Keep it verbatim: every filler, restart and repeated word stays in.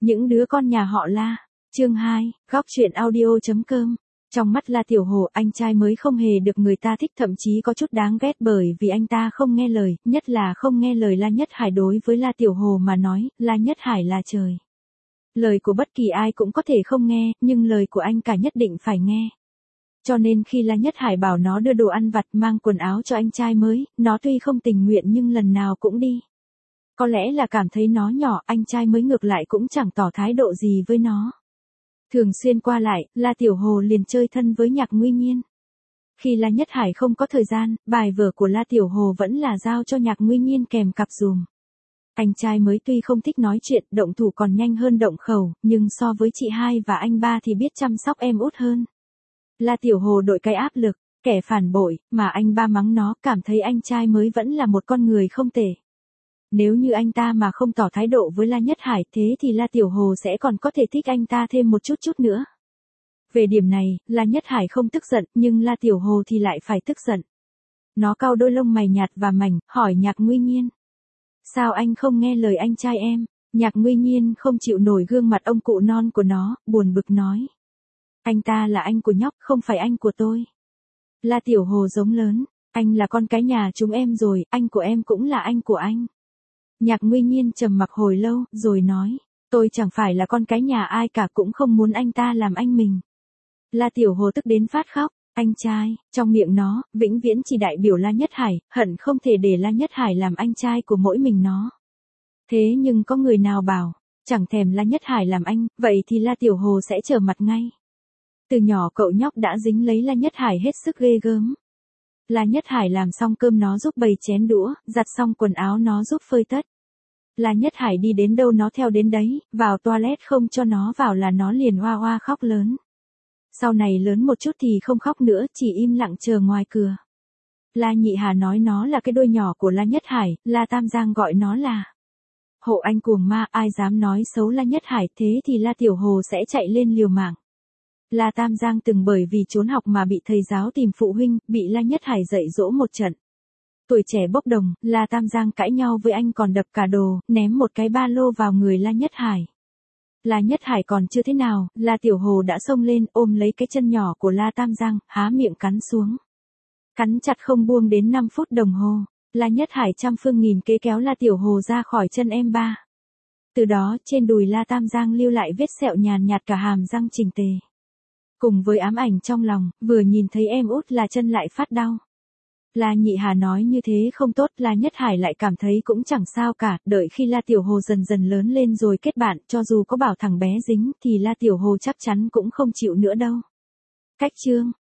Những đứa con nhà họ La. Chương hai, góc truyện audio.com. Trong mắt La Tiểu Hồ, anh trai mới không hề được người ta thích, thậm chí có chút đáng ghét bởi vì anh ta không nghe lời, nhất là không nghe lời La Nhất Hải. Đối với La Tiểu Hồ mà nói, La Nhất Hải là trời. Lời của bất kỳ ai cũng có thể không nghe, nhưng lời của anh cả nhất định phải nghe. Cho nên khi La Nhất Hải bảo nó đưa đồ ăn vặt, mang quần áo cho anh trai mới, nó tuy không tình nguyện nhưng lần nào cũng đi. Có lẽ là cảm thấy nó nhỏ, anh trai mới ngược lại cũng chẳng tỏ thái độ gì với nó. Thường xuyên qua lại, La Tiểu Hồ liền chơi thân với Nhạc Nguy Nhiên. Khi La Nhất Hải không có thời gian, bài vở của La Tiểu Hồ vẫn là giao cho Nhạc Nguy Nhiên kèm cặp dùm. Anh trai mới tuy không thích nói chuyện, động thủ còn nhanh hơn động khẩu, nhưng so với chị hai và anh ba thì biết chăm sóc em út hơn. La Tiểu Hồ đội cái áp lực, kẻ phản bội, mà anh ba mắng nó, cảm thấy anh trai mới vẫn là một con người không tệ. Nếu như anh ta mà không tỏ thái độ với La Nhất Hải, thế thì La Tiểu Hồ sẽ còn có thể thích anh ta thêm một chút chút nữa. Về điểm này, La Nhất Hải không tức giận, nhưng La Tiểu Hồ thì lại phải tức giận. Nó cau đôi lông mày nhạt và mảnh, hỏi Nhạc Nguy Nhiên. Sao anh không nghe lời anh trai em? Nhạc Nguy Nhiên không chịu nổi gương mặt ông cụ non của nó, buồn bực nói. Anh ta là anh của nhóc, không phải anh của tôi. La Tiểu Hồ giống lớn, anh là con cái nhà chúng em rồi, anh của em cũng là anh của anh. Nhạc Nguy Nhiên trầm mặc hồi lâu, rồi nói, tôi chẳng phải là con cái nhà ai cả, cũng không muốn anh ta làm anh mình. La Tiểu Hồ tức đến phát khóc, anh trai, trong miệng nó, vĩnh viễn chỉ đại biểu La Nhất Hải, hận không thể để La Nhất Hải làm anh trai của mỗi mình nó. Thế nhưng có người nào bảo, chẳng thèm La Nhất Hải làm anh, vậy thì La Tiểu Hồ sẽ trở mặt ngay. Từ nhỏ cậu nhóc đã dính lấy La Nhất Hải hết sức ghê gớm. La Nhất Hải làm xong cơm nó giúp bày chén đũa, giặt xong quần áo nó giúp phơi tất. La Nhất Hải đi đến đâu nó theo đến đấy, vào toilet không cho nó vào là nó liền oa oa khóc lớn. Sau này lớn một chút thì không khóc nữa, chỉ im lặng chờ ngoài cửa. La Nhị Hà nói nó là cái đôi nhỏ của La Nhất Hải, La Tam Giang gọi nó là hộ anh cuồng ma, ai dám nói xấu La Nhất Hải, thế thì La Tiểu Hồ sẽ chạy lên liều mạng. La Tam Giang từng bởi vì trốn học mà bị thầy giáo tìm phụ huynh, bị La Nhất Hải dạy dỗ một trận. Tuổi trẻ bốc đồng, La Tam Giang cãi nhau với anh còn đập cả đồ, ném một cái ba lô vào người La Nhất Hải. La Nhất Hải còn chưa thế nào, La Tiểu Hồ đã xông lên, ôm lấy cái chân nhỏ của La Tam Giang, há miệng cắn xuống. Cắn chặt không buông đến năm phút đồng hồ, La Nhất Hải trăm phương nghìn kế kéo La Tiểu Hồ ra khỏi chân em ba. Từ đó, trên đùi La Tam Giang lưu lại vết sẹo nhàn nhạt cả hàm răng chỉnh tề. Cùng với ám ảnh trong lòng, vừa nhìn thấy em út là chân lại phát đau. La Nhị Hà nói như thế không tốt, La Nhất Hải lại cảm thấy cũng chẳng sao cả, đợi khi La Tiểu Hồ dần dần lớn lên rồi kết bạn, cho dù có bảo thằng bé dính, thì La Tiểu Hồ chắc chắn cũng không chịu nữa đâu. Cách chương